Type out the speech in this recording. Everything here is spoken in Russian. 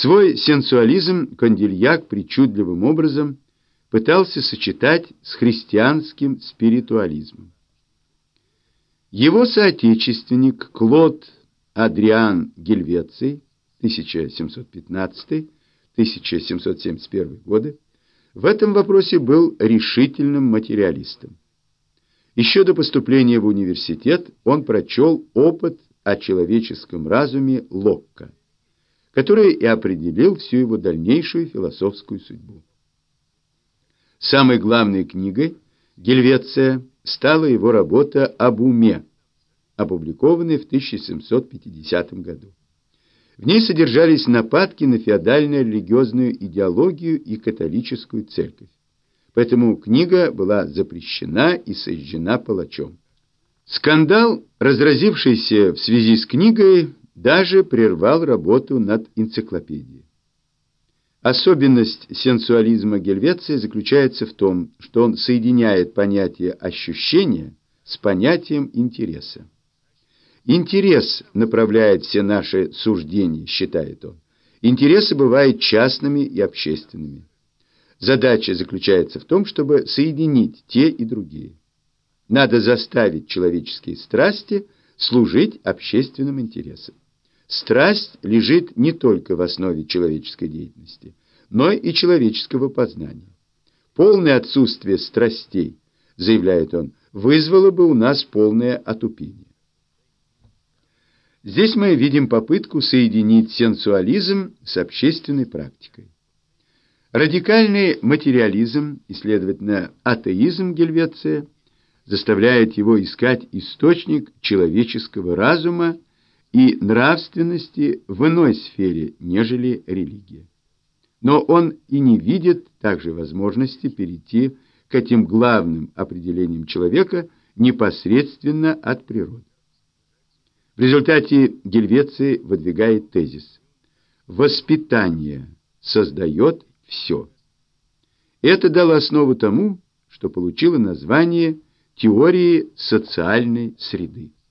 Свой сенсуализм Кондильяк причудливым образом пытался сочетать с христианским спиритуализмом. Его соотечественник Клод Адриан Гельвеций 1715-1771 годы в этом вопросе был решительным материалистом. Еще до поступления в университет он прочел «Опыт о человеческом разуме» Локка, который и определил всю его дальнейшую философскую судьбу. Самой главной книгой Гельвеция стала его работа об уме, опубликованная в 1750 году. В ней содержались нападки на феодально-религиозную идеологию и католическую церковь. Поэтому книга была запрещена и сожжена палачом. Скандал, разразившийся в связи с книгой, даже прервал работу над энциклопедией. Особенность сенсуализма Гельвеция заключается в том, что он соединяет понятие ощущения с понятием интереса. Интерес направляет все наши суждения, считает он. Интересы бывают частными и общественными. Задача заключается в том, чтобы соединить те и другие. Надо заставить человеческие страсти служить общественным интересам. Страсть лежит не только в основе человеческой деятельности, но и человеческого познания. Полное отсутствие страстей, заявляет он, вызвало бы у нас полное отупение. Здесь мы видим попытку соединить сенсуализм с общественной практикой. Радикальный материализм и, следовательно, атеизм Гельвеция заставляет его искать источник человеческого разума и нравственности в иной сфере, нежели религия. Но он и не видит также возможности перейти к этим главным определениям человека непосредственно от природы. В результате Гельвеций выдвигает тезис: воспитание создает все. Это дало основу тому, что получило название теории социальной среды.